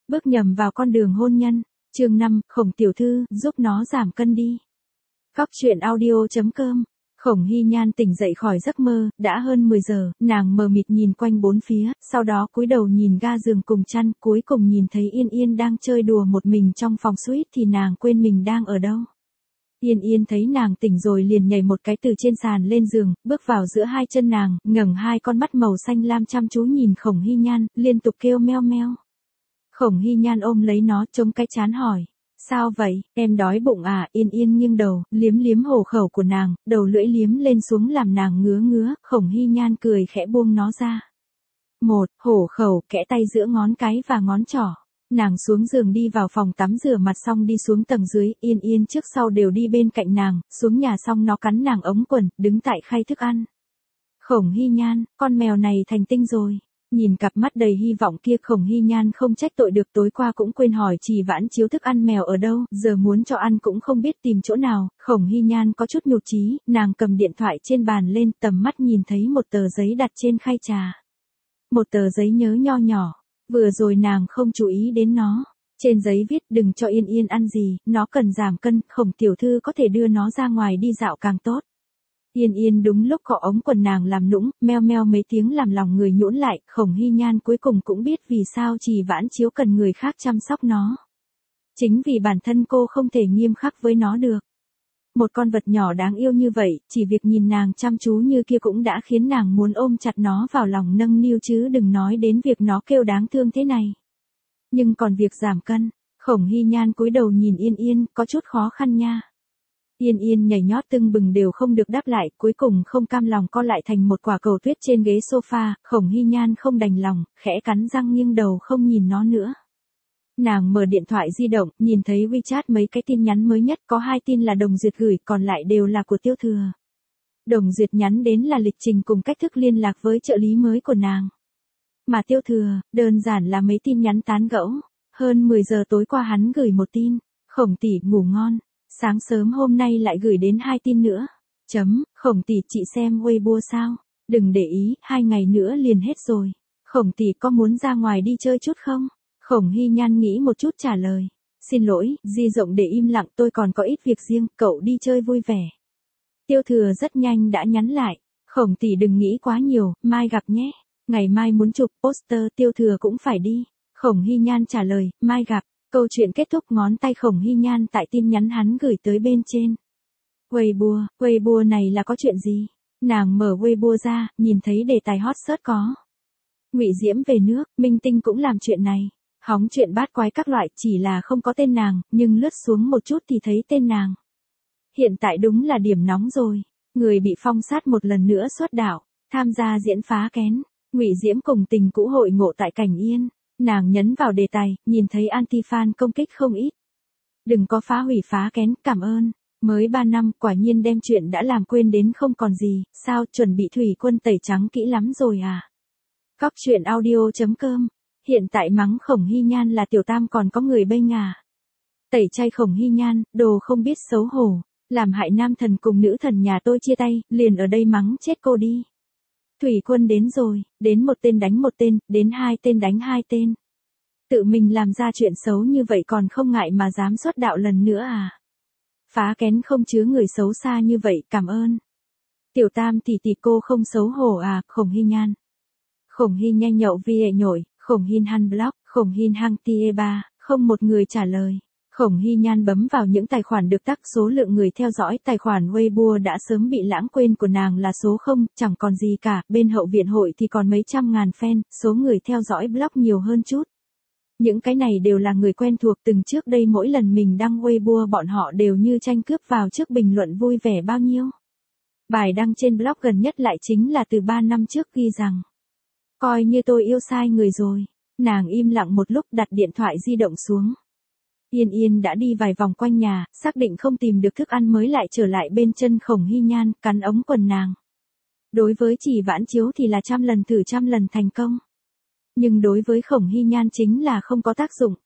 bước nhầm vào con đường hôn nhân. Chương 5, Khổng tiểu thư, giúp nó giảm cân đi. Góc truyện audio.com. Khổng Hy Nhan tỉnh dậy khỏi giấc mơ, đã hơn 10 giờ, nàng mờ mịt nhìn quanh bốn phía, sau đó cúi đầu nhìn ga giường cùng chăn, cuối cùng nhìn thấy Yên Yên đang chơi đùa một mình trong phòng suite thì nàng quên mình đang ở đâu. Yên Yên thấy nàng tỉnh rồi liền nhảy một cái từ trên sàn lên giường, bước vào giữa hai chân nàng, ngẩng hai con mắt màu xanh lam chăm chú nhìn Khổng Hy Nhan, liên tục kêu meo meo. Khổng Hy Nhan ôm lấy nó chống cái trán hỏi. Sao vậy, em đói bụng à? Yên Yên nghiêng đầu, liếm liếm hổ khẩu của nàng, đầu lưỡi liếm lên xuống làm nàng ngứa ngứa, Khổng Hy Nhan cười khẽ buông nó ra. Hổ khẩu, kẽ tay giữa ngón cái và ngón trỏ. Nàng xuống giường đi vào phòng tắm rửa mặt xong đi xuống tầng dưới, Yên Yên trước sau đều đi bên cạnh nàng, xuống nhà xong nó cắn nàng ống quần, đứng tại khay thức ăn. Khổng Hy Nhan, con mèo này thành tinh rồi. Nhìn cặp mắt đầy hy vọng kia Khổng Hy Nhan không trách tội được, tối qua cũng quên hỏi Trì Vãn Chiếu thức ăn mèo ở đâu, giờ muốn cho ăn cũng không biết tìm chỗ nào, Khổng Hy Nhan có chút nhụt chí, nàng cầm điện thoại trên bàn lên, tầm mắt nhìn thấy một tờ giấy đặt trên khay trà. Một tờ giấy nhớ nho nhỏ, vừa rồi nàng không chú ý đến nó. Trên giấy viết đừng cho Yên Yên ăn gì, nó cần giảm cân, Khổng tiểu thư có thể đưa nó ra ngoài đi dạo càng tốt. Yên Yên đúng lúc cọ ống quần nàng làm nũng, meo meo mấy tiếng làm lòng người nhũn lại, Khổng Hy Nhan cuối cùng cũng biết vì sao Trì Vãn Chiếu cần người khác chăm sóc nó. Chính vì bản thân cô không thể nghiêm khắc với nó được. Một con vật nhỏ đáng yêu như vậy, chỉ việc nhìn nàng chăm chú như kia cũng đã khiến nàng muốn ôm chặt nó vào lòng nâng niu chứ đừng nói đến việc nó kêu đáng thương thế này. Nhưng còn việc giảm cân, Khổng Hy Nhan cúi đầu nhìn Yên Yên, có chút khó khăn nha. Yên Yên nhảy nhót tưng bừng đều không được đáp lại, cuối cùng không cam lòng co lại thành một quả cầu tuyết trên ghế sofa, Khổng Hy Nhan không đành lòng, khẽ cắn răng nghiêng đầu không nhìn nó nữa. Nàng mở điện thoại di động, nhìn thấy WeChat mấy cái tin nhắn mới nhất, có 2 tin là Đồng Duyệt gửi, còn lại đều là của Tiêu Thừa. Đồng Duyệt nhắn đến là lịch trình cùng cách thức liên lạc với trợ lý mới của nàng. Mà Tiêu Thừa, đơn giản là mấy tin nhắn tán gẫu. Hơn 10 giờ tối qua hắn gửi một tin, Khổng tỷ ngủ ngon. Sáng sớm hôm nay lại gửi đến 2 tin nữa. Khổng tỷ chị xem Weibo sao? Đừng để ý, 2 ngày nữa liền hết rồi. Khổng tỷ có muốn ra ngoài đi chơi chút không? Khổng Hy Nhan nghĩ một chút trả lời. Xin lỗi, Di Rộng để im lặng, tôi còn có ít việc riêng, cậu đi chơi vui vẻ. Tiêu Thừa rất nhanh đã nhắn lại. Khổng tỷ đừng nghĩ quá nhiều, mai gặp nhé. Ngày mai muốn chụp poster, Tiêu Thừa cũng phải đi. Khổng Hy Nhan trả lời, mai gặp. Câu chuyện kết thúc, ngón tay Khổng Hy Nhan tại tin nhắn hắn gửi tới bên trên. Weibo này là có chuyện gì? Nàng mở Weibo ra, nhìn thấy đề tài hot search có. Ngụy Diễm về nước, Minh Tinh cũng làm chuyện này. Hóng chuyện bát quái các loại, chỉ là không có tên nàng, nhưng lướt xuống một chút thì thấy tên nàng. Hiện tại đúng là điểm nóng rồi. Người bị phong sát một lần nữa xuất đạo, tham gia diễn phá kén. Ngụy Diễm cùng tình cũ hội ngộ tại Cảnh Yên. Nàng nhấn vào đề tài, nhìn thấy anti-fan công kích không ít. Đừng có phá hủy phá kén, cảm ơn. Mới 3 năm, quả nhiên đem chuyện đã làm quên đến không còn gì, sao, chuẩn bị thủy quân tẩy trắng kỹ lắm rồi à? Góc truyện audio.com. Hiện tại mắng Khổng Hy Nhan là tiểu tam còn có người bênh à? Tẩy chay Khổng Hy Nhan, đồ không biết xấu hổ. Làm hại nam thần cùng nữ thần nhà tôi chia tay, liền ở đây mắng chết cô đi. Thủy quân đến rồi, đến một tên đánh một tên, đến 2 tên đánh 2 tên. Tự mình làm ra chuyện xấu như vậy còn không ngại mà dám xuất đạo lần nữa à? Phá kén không chứa người xấu xa như vậy, cảm ơn. Tiểu tam tỷ tỷ cô không xấu hổ à? Khổng Hy Nhan. Khổng Hy nhanh nhậu vie nhội, Khổng Hin Han blog, Khổng Hin Hang tie 3, không một người trả lời. Khổng Hy Nhan bấm vào những tài khoản được tag, số lượng người theo dõi tài khoản Weibo đã sớm bị lãng quên của nàng là số 0, chẳng còn gì cả, bên hậu viện hội thì còn mấy trăm ngàn fan, số người theo dõi blog nhiều hơn chút. Những cái này đều là người quen thuộc, từng trước đây mỗi lần mình đăng Weibo bọn họ đều như tranh cướp vào trước bình luận vui vẻ bao nhiêu. Bài đăng trên blog gần nhất lại chính là từ 3 năm trước ghi rằng, coi như tôi yêu sai người rồi. Nàng im lặng một lúc đặt điện thoại di động xuống. Yên Yên đã đi vài vòng quanh nhà, xác định không tìm được thức ăn mới lại trở lại bên chân Khổng Hy Nhan, cắn ống quần nàng. Đối với Trì Vãn Chiếu thì là 100 lần thử 100 lần thành công. Nhưng đối với Khổng Hy Nhan chính là không có tác dụng.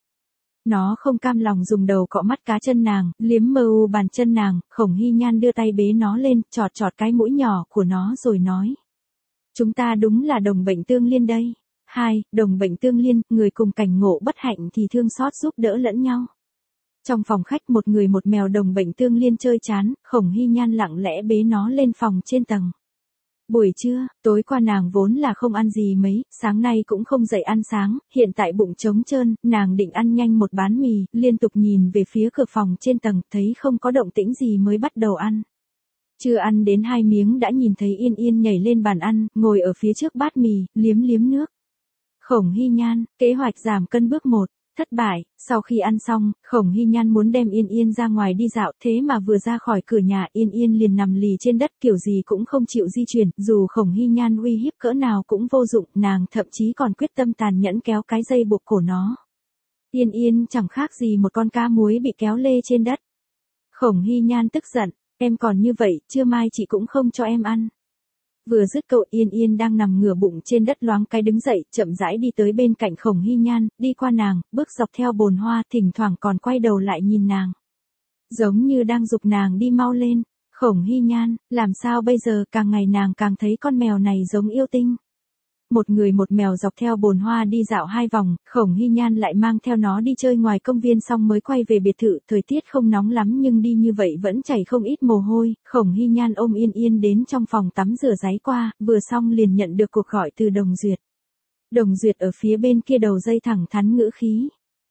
Nó không cam lòng dùng đầu cọ mắt cá chân nàng, liếm mờ u bàn chân nàng, Khổng Hy Nhan đưa tay bế nó lên, chọt chọt cái mũi nhỏ của nó rồi nói. Chúng ta đúng là đồng bệnh tương liên đây. 2. Đồng bệnh tương liên, người cùng cảnh ngộ bất hạnh thì thương xót giúp đỡ lẫn nhau. Trong phòng khách một người một mèo đồng bệnh tương liên chơi chán, Khổng Hy Nhan lặng lẽ bế nó lên phòng trên tầng. Buổi trưa, tối qua nàng vốn là không ăn gì mấy, sáng nay cũng không dậy ăn sáng, hiện tại bụng trống trơn, nàng định ăn nhanh một bát mì, liên tục nhìn về phía cửa phòng trên tầng, thấy không có động tĩnh gì mới bắt đầu ăn. Chưa ăn đến 2 miếng đã nhìn thấy Yên Yên nhảy lên bàn ăn, ngồi ở phía trước bát mì, liếm liếm nước. Khổng Hy Nhan, kế hoạch giảm cân bước 1. Thất bại, sau khi ăn xong, Khổng Hy Nhan muốn đem Yên Yên ra ngoài đi dạo, thế mà vừa ra khỏi cửa nhà Yên Yên liền nằm lì trên đất kiểu gì cũng không chịu di chuyển, dù Khổng Hy Nhan uy hiếp cỡ nào cũng vô dụng, nàng thậm chí còn quyết tâm tàn nhẫn kéo cái dây buộc cổ nó. Yên Yên chẳng khác gì một con cá muối bị kéo lê trên đất. Khổng Hy Nhan tức giận, em còn như vậy, trưa mai chị cũng không cho em ăn. Vừa dứt câu Yên Yên đang nằm ngửa bụng trên đất loáng cái đứng dậy, chậm rãi đi tới bên cạnh Khổng Hy Nhan, đi qua nàng, bước dọc theo bồn hoa, thỉnh thoảng còn quay đầu lại nhìn nàng. Giống như đang giục nàng đi mau lên. Khổng Hy Nhan, làm sao bây giờ, càng ngày nàng càng thấy con mèo này giống yêu tinh. Một người một mèo dọc theo bồn hoa đi dạo 2 vòng, Khổng Hy Nhan lại mang theo nó đi chơi ngoài công viên xong mới quay về biệt thự, thời tiết không nóng lắm nhưng đi như vậy vẫn chảy không ít mồ hôi, Khổng Hy Nhan ôm Yên Yên đến trong phòng tắm rửa ráy qua, vừa xong liền nhận được cuộc gọi từ Đồng Duyệt. Đồng Duyệt ở phía bên kia đầu dây thẳng thắn ngữ khí.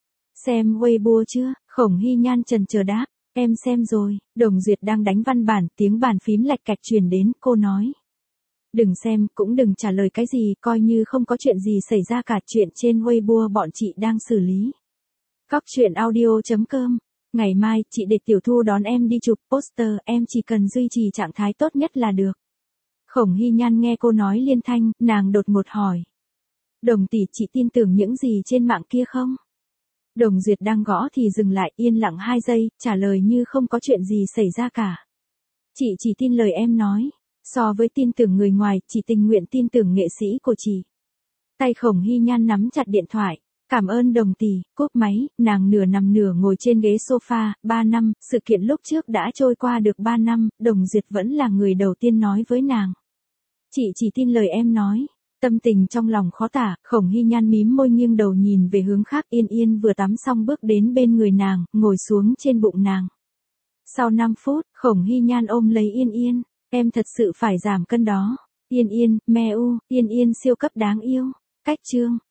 Xem Weibo chưa? Khổng Hy Nhan chần chờ đáp, em xem rồi. Đồng Duyệt đang đánh văn bản, tiếng bàn phím lạch cạch truyền đến, cô nói. Đừng xem, cũng đừng trả lời cái gì, coi như không có chuyện gì xảy ra cả, chuyện trên Weibo bọn chị đang xử lý. Cóc truyện audio.com. Ngày mai, chị để Tiểu Thu đón em đi chụp poster, em chỉ cần duy trì trạng thái tốt nhất là được. Khổng Hy Nhan nghe cô nói liên thanh, nàng đột ngột hỏi. Đồng tỷ, chị tin tưởng những gì trên mạng kia không? Đồng Duyệt đang gõ thì dừng lại, yên lặng 2 giây, trả lời như không có chuyện gì xảy ra cả. Chị chỉ tin lời em nói. So với tin tưởng người ngoài, chị tình nguyện tin tưởng nghệ sĩ của chị. Tay Khổng Hy Nhan nắm chặt điện thoại. Cảm ơn Đồng tỷ, cúp máy, nàng nửa nằm nửa ngồi trên ghế sofa, 3 năm, sự kiện lúc trước đã trôi qua được 3 năm, Đồng Duyệt vẫn là người đầu tiên nói với nàng. Chị chỉ tin lời em nói. Tâm tình trong lòng khó tả, Khổng Hy Nhan mím môi nghiêng đầu nhìn về hướng khác, Yên Yên vừa tắm xong bước đến bên người nàng, ngồi xuống trên bụng nàng. Sau 5 phút, Khổng Hy Nhan ôm lấy Yên Yên. Em thật sự phải giảm cân đó. Yên Yên, mèo, Yên Yên siêu cấp đáng yêu. Cách chương.